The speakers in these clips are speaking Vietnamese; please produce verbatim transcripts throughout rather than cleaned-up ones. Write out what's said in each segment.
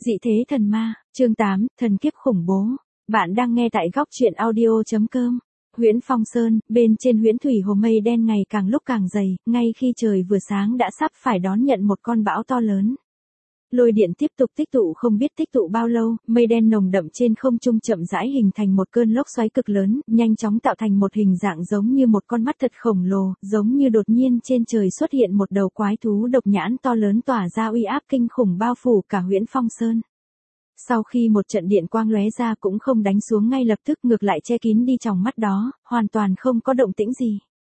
Dị thế thần ma, chương tám, thần kiếp khủng bố. Bạn đang nghe tại góc truyện audio chấm com. Huyễn Phong Sơn, bên trên huyễn thủy hồ mây đen ngày càng lúc càng dày, ngay khi trời vừa sáng đã sắp phải đón nhận một con bão to lớn. Lôi điện tiếp tục tích tụ không biết tích tụ bao lâu, mây đen nồng đậm trên không trung chậm rãi hình thành một cơn lốc xoáy cực lớn, nhanh chóng tạo thành một hình dạng giống như một con mắt thật khổng lồ, giống như đột nhiên trên trời xuất hiện một đầu quái thú độc nhãn to lớn tỏa ra uy áp kinh khủng bao phủ cả Huyễn Phong Sơn. Sau khi một trận điện quang lóe ra cũng không đánh xuống ngay lập tức, ngược lại che kín đi tròng mắt đó, hoàn toàn không có động tĩnh gì.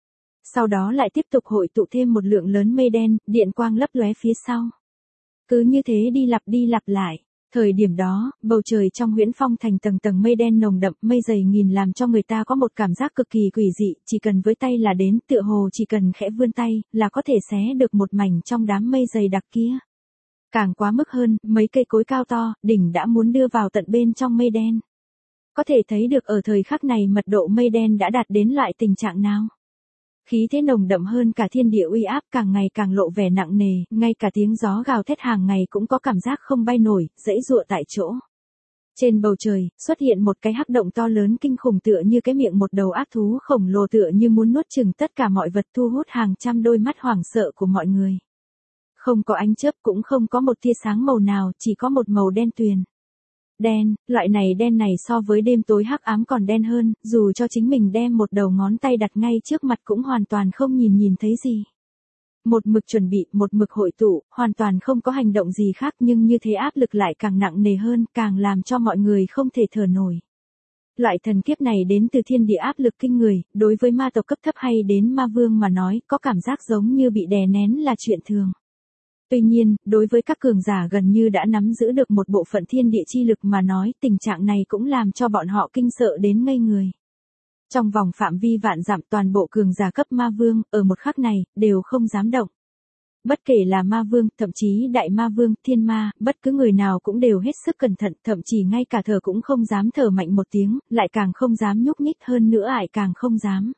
Sau đó lại tiếp tục hội tụ thêm một lượng lớn mây đen, điện quang lấp lóe phía sau. Cứ như thế đi lặp đi lặp lại. Thời điểm đó, bầu trời trong Huyễn Phong thành tầng tầng mây đen nồng đậm, mây dày nghìn làm cho người ta có một cảm giác cực kỳ quỷ dị, chỉ cần với tay là đến, tựa hồ chỉ cần khẽ vươn tay, là có thể xé được một mảnh trong đám mây dày đặc kia. Càng quá mức hơn, mấy cây cối cao to, đỉnh đã muốn đưa vào tận bên trong mây đen. Có thể thấy được ở thời khắc này mật độ mây đen đã đạt đến loại tình trạng nào. Khí thế nồng đậm hơn cả thiên địa uy áp, càng ngày càng lộ vẻ nặng nề, ngay cả tiếng gió gào thét hàng ngày cũng có cảm giác không bay nổi, giãy giụa tại chỗ. Trên bầu trời, xuất hiện một cái hắc động to lớn kinh khủng tựa như cái miệng một đầu ác thú khổng lồ tựa như muốn nuốt chửng tất cả mọi vật, thu hút hàng trăm đôi mắt hoảng sợ của mọi người. Không có ánh chớp cũng không có một tia sáng màu nào, chỉ có một màu đen tuyền. Đen, loại này đen này so với đêm tối hắc ám còn đen hơn, dù cho chính mình đem một đầu ngón tay đặt ngay trước mặt cũng hoàn toàn không nhìn nhìn thấy gì. Một mực chuẩn bị, một mực hội tụ, hoàn toàn không có hành động gì khác, nhưng như thế áp lực lại càng nặng nề hơn, càng làm cho mọi người không thể thở nổi. Loại thần kiếp này đến từ thiên địa áp lực kinh người, đối với ma tộc cấp thấp hay đến ma vương mà nói, có cảm giác giống như bị đè nén là chuyện thường. Tuy nhiên, đối với các cường giả gần như đã nắm giữ được một bộ phận thiên địa chi lực mà nói, tình trạng này cũng làm cho bọn họ kinh sợ đến ngây người. Trong vòng phạm vi vạn dặm, toàn bộ cường giả cấp ma vương, ở một khắc này, đều không dám động. Bất kể là ma vương, thậm chí đại ma vương, thiên ma, bất cứ người nào cũng đều hết sức cẩn thận, thậm chí ngay cả thở cũng không dám thở mạnh một tiếng, lại càng không dám nhúc nhích, hơn nữa lại càng không dám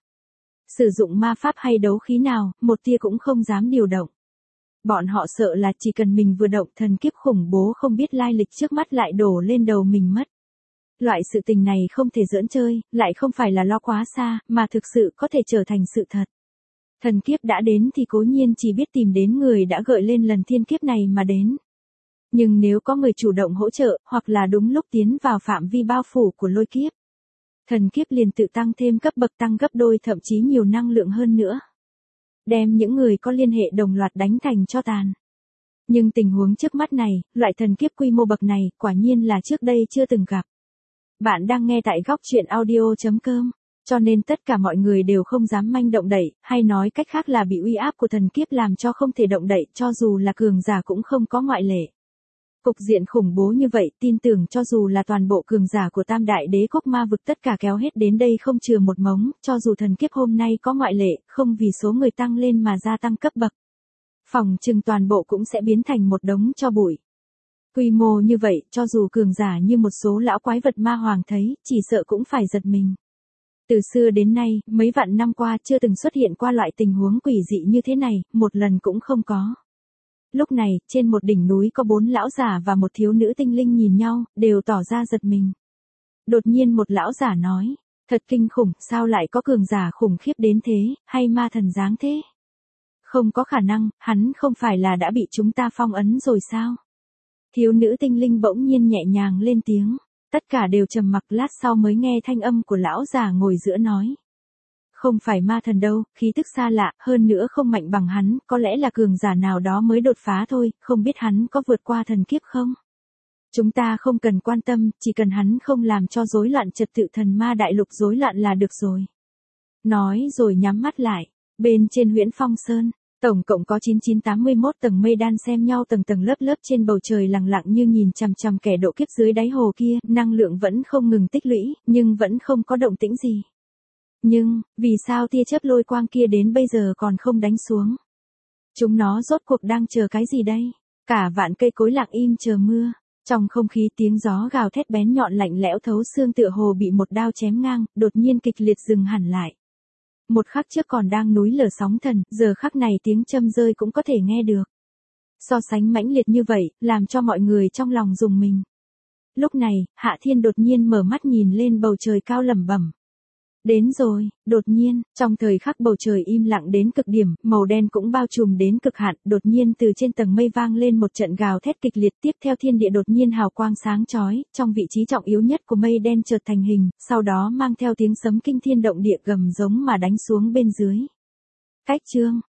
sử dụng ma pháp hay đấu khí nào, một tia cũng không dám điều động. Bọn họ sợ là chỉ cần mình vừa động, thần kiếp khủng bố không biết lai lịch trước mắt lại đổ lên đầu mình mất. Loại sự tình này không thể giỡn chơi, lại không phải là lo quá xa, mà thực sự có thể trở thành sự thật. Thần kiếp đã đến thì cố nhiên chỉ biết tìm đến người đã gợi lên lần thiên kiếp này mà đến. Nhưng nếu có người chủ động hỗ trợ, hoặc là đúng lúc tiến vào phạm vi bao phủ của lôi kiếp, thần kiếp liền tự tăng thêm cấp bậc, tăng gấp đôi, thậm chí nhiều năng lượng hơn nữa. Đem những người có liên hệ đồng loạt đánh thành tro tàn. Nhưng tình huống trước mắt này, loại thần kiếp quy mô bậc này, quả nhiên là trước đây chưa từng gặp. Bạn đang nghe tại góc truyện audio chấm com, cho nên tất cả mọi người đều không dám manh động đậy, hay nói cách khác là bị uy áp của thần kiếp làm cho không thể động đậy, cho dù là cường giả cũng không có ngoại lệ. Cục diện khủng bố như vậy, tin tưởng cho dù là toàn bộ cường giả của Tam Đại Đế Quốc Ma Vực tất cả kéo hết đến đây không chừa một mống, cho dù thần kiếp hôm nay có ngoại lệ, không vì số người tăng lên mà gia tăng cấp bậc. Phòng trừng toàn bộ cũng sẽ biến thành một đống tro bụi. Quy mô như vậy, cho dù cường giả như một số lão quái vật ma hoàng thấy, chỉ sợ cũng phải giật mình. Từ xưa đến nay, mấy vạn năm qua chưa từng xuất hiện qua loại tình huống quỷ dị như thế này, một lần cũng không có. Lúc này, trên một đỉnh núi có bốn lão giả và một thiếu nữ tinh linh nhìn nhau, đều tỏ ra giật mình. Đột nhiên một lão giả nói, thật kinh khủng, sao lại có cường giả khủng khiếp đến thế, hay ma thần dáng thế? Không có khả năng, hắn không phải là đã bị chúng ta phong ấn rồi sao? Thiếu nữ tinh linh bỗng nhiên nhẹ nhàng lên tiếng, tất cả đều trầm mặc, lát sau mới nghe thanh âm của lão già ngồi giữa nói. Không phải ma thần đâu, khí tức xa lạ, hơn nữa không mạnh bằng hắn, có lẽ là cường giả nào đó mới đột phá thôi, không biết hắn có vượt qua thần kiếp không? Chúng ta không cần quan tâm, chỉ cần hắn không làm cho rối loạn trật tự thần ma đại lục rối loạn là được rồi. Nói rồi nhắm mắt lại, bên trên Huyễn Phong Sơn, tổng cộng có chín chín tám mươi mốt tầng mây đan xem nhau tầng tầng lớp lớp trên bầu trời lặng lặng như nhìn chằm chằm kẻ độ kiếp dưới đáy hồ kia, năng lượng vẫn không ngừng tích lũy, nhưng vẫn không có động tĩnh gì. Nhưng, vì sao tia chớp lôi quang kia đến bây giờ còn không đánh xuống? Chúng nó rốt cuộc đang chờ cái gì đây? Cả vạn cây cối lặng im chờ mưa. Trong không khí tiếng gió gào thét bén nhọn lạnh lẽo thấu xương tựa hồ bị một đao chém ngang, đột nhiên kịch liệt dừng hẳn lại. Một khắc trước còn đang núi lở sóng thần, giờ khắc này tiếng châm rơi cũng có thể nghe được. So sánh mãnh liệt như vậy, làm cho mọi người trong lòng rùng mình. Lúc này, Hạ Thiên đột nhiên mở mắt nhìn lên bầu trời cao lẩm bẩm. Đến rồi, đột nhiên, trong thời khắc bầu trời im lặng đến cực điểm, màu đen cũng bao trùm đến cực hạn, đột nhiên từ trên tầng mây vang lên một trận gào thét kịch liệt, tiếp theo thiên địa đột nhiên hào quang sáng chói, trong vị trí trọng yếu nhất của mây đen chợt thành hình, sau đó mang theo tiếng sấm kinh thiên động địa gầm giống mà đánh xuống bên dưới. Cách chương